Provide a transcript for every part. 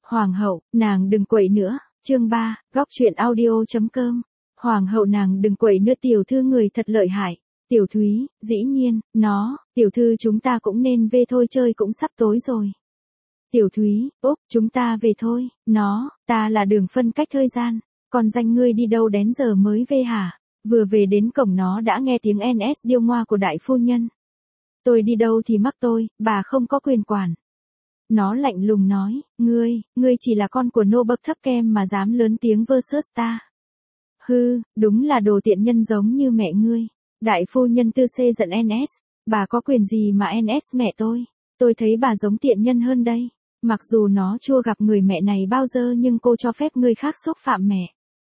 Hoàng hậu, nàng đừng quậy nữa. Chương 3, góc truyện audio.com. Hoàng hậu nàng đừng quậy nữa, tiểu thư người thật lợi hại. Tiểu Thúy, dĩ nhiên, tiểu thư chúng ta cũng nên về thôi, chơi cũng sắp tối rồi. Tiểu Thúy, úp, chúng ta về thôi, ta là Đường phân cách thời gian, còn danh ngươi đi đâu đến giờ mới về hả? Vừa về đến cổng nó đã nghe tiếng NS điêu ngoa của đại phu nhân. Tôi đi đâu thì mắc tôi, bà không có quyền quản. Nó lạnh lùng nói, ngươi chỉ là con của nô bậc thấp kem mà dám lớn tiếng versus ta. Hư, đúng là đồ tiện nhân giống như mẹ ngươi. Đại phu nhân Tư Xê giận NS, bà có quyền gì mà NS mẹ tôi thấy bà giống tiện nhân hơn đây. Mặc dù nó chưa gặp người mẹ này bao giờ nhưng cô cho phép người khác xúc phạm mẹ.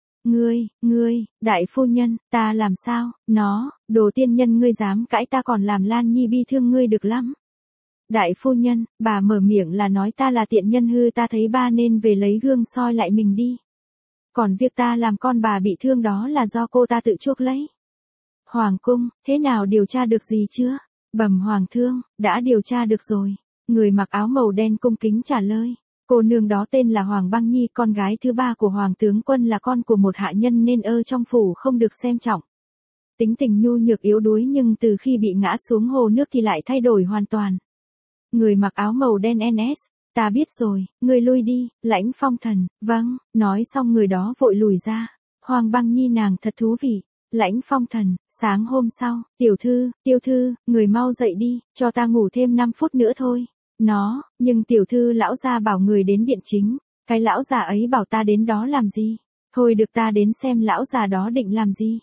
Ngươi, đại phu nhân, ta làm sao, đồ tiên nhân ngươi dám cãi ta còn làm Lan Nhi bi thương ngươi được lắm. Đại phu nhân, bà mở miệng là nói ta là tiện nhân hư, ta thấy ba nên về lấy gương soi lại mình đi. Còn việc ta làm con bà bị thương đó là do cô ta tự chuốc lấy. Hoàng cung, thế nào điều tra được gì chưa? Bẩm hoàng thương, đã điều tra được rồi. Người mặc áo màu đen cung kính trả lời. Cô nương đó tên là Hoàng Băng Nhi, con gái thứ ba của Hoàng tướng quân, là con của một hạ nhân nên trong phủ không được xem trọng. Tính tình nhu nhược yếu đuối nhưng từ khi bị ngã xuống hồ nước thì lại thay đổi hoàn toàn. Người mặc áo màu đen NS, ta biết rồi, ngươi lui đi, Lãnh Phong Thần, vâng, nói xong người đó vội lùi ra. Hoàng Băng Nhi nàng thật thú vị. Lãnh Phong Thần, sáng hôm sau, tiêu thư, người mau dậy đi, cho ta ngủ thêm 5 phút nữa thôi. Nhưng tiểu thư lão gia bảo người đến điện chính, cái lão già ấy bảo ta đến đó làm gì? Thôi được, ta đến xem lão già đó định làm gì.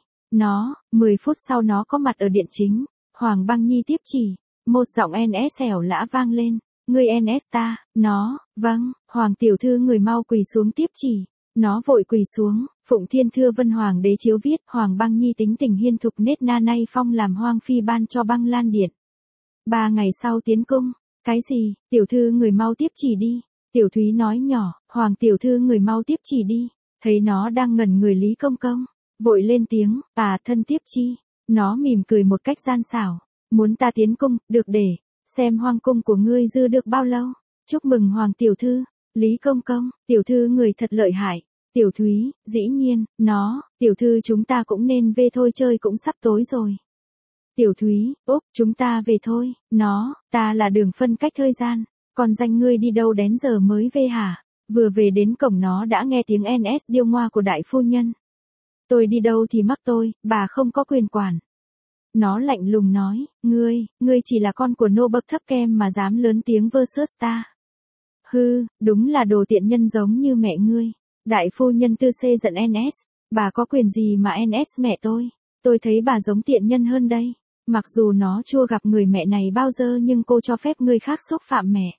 10 phút sau nó có mặt ở điện chính, Hoàng Băng Nhi tiếp chỉ, một giọng NS xẻo lã vang lên, ngươi NS ta, vâng, Hoàng tiểu thư người mau quỳ xuống tiếp chỉ. Nó vội quỳ xuống, Phụng Thiên Thưa Vân Hoàng đế chiếu viết, Hoàng Băng Nhi tính tình hiên thục nết na nay phong làm Hoang Phi ban cho Băng Lan Điện. 3 ngày sau tiến cung. Cái gì, tiểu thư người mau tiếp chỉ đi. Tiểu Thúy nói nhỏ, Hoàng tiểu thư người mau tiếp chỉ đi. Thấy nó đang ngẩn người, Lý Công Công vội lên tiếng, thân tiếp chi. Nó mỉm cười một cách gian xảo, muốn ta tiến cung, được, để xem hoang cung của ngươi dư được bao lâu. Chúc mừng Hoàng tiểu thư. Lý Công Công, tiểu thư người thật lợi hại. Tiểu Thúy, dĩ nhiên, tiểu thư chúng ta cũng nên về thôi, chơi cũng sắp tối rồi. Tiểu Thúy, úp, chúng ta về thôi, ta là Đường phân cách thời gian, còn danh ngươi đi đâu đến giờ mới về hả? Vừa về đến cổng nó đã nghe tiếng NS điêu ngoa của đại phu nhân. Tôi đi đâu thì mắc tôi, bà không có quyền quản. Nó lạnh lùng nói, ngươi chỉ là con của nô bậc thấp kem mà dám lớn tiếng versus ta. Hư, đúng là đồ tiện nhân giống như mẹ ngươi. Đại phu nhân Tư Xê giận NS, bà có quyền gì mà NS mẹ tôi thấy bà giống tiện nhân hơn đây. Mặc dù nó chưa gặp người mẹ này bao giờ nhưng cô cho phép người khác xúc phạm mẹ.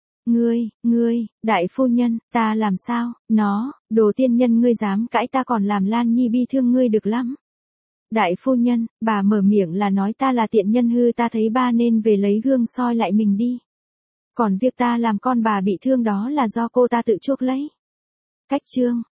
Ngươi, đại phu nhân, ta làm sao, đồ tiên nhân ngươi dám cãi ta còn làm Lan Nhi bi thương ngươi được lắm. Đại phu nhân, bà mở miệng là nói ta là tiện nhân hư, ta thấy ba nên về lấy gương soi lại mình đi. Còn việc ta làm con bà bị thương đó là do cô ta tự chuốc lấy. Cách chương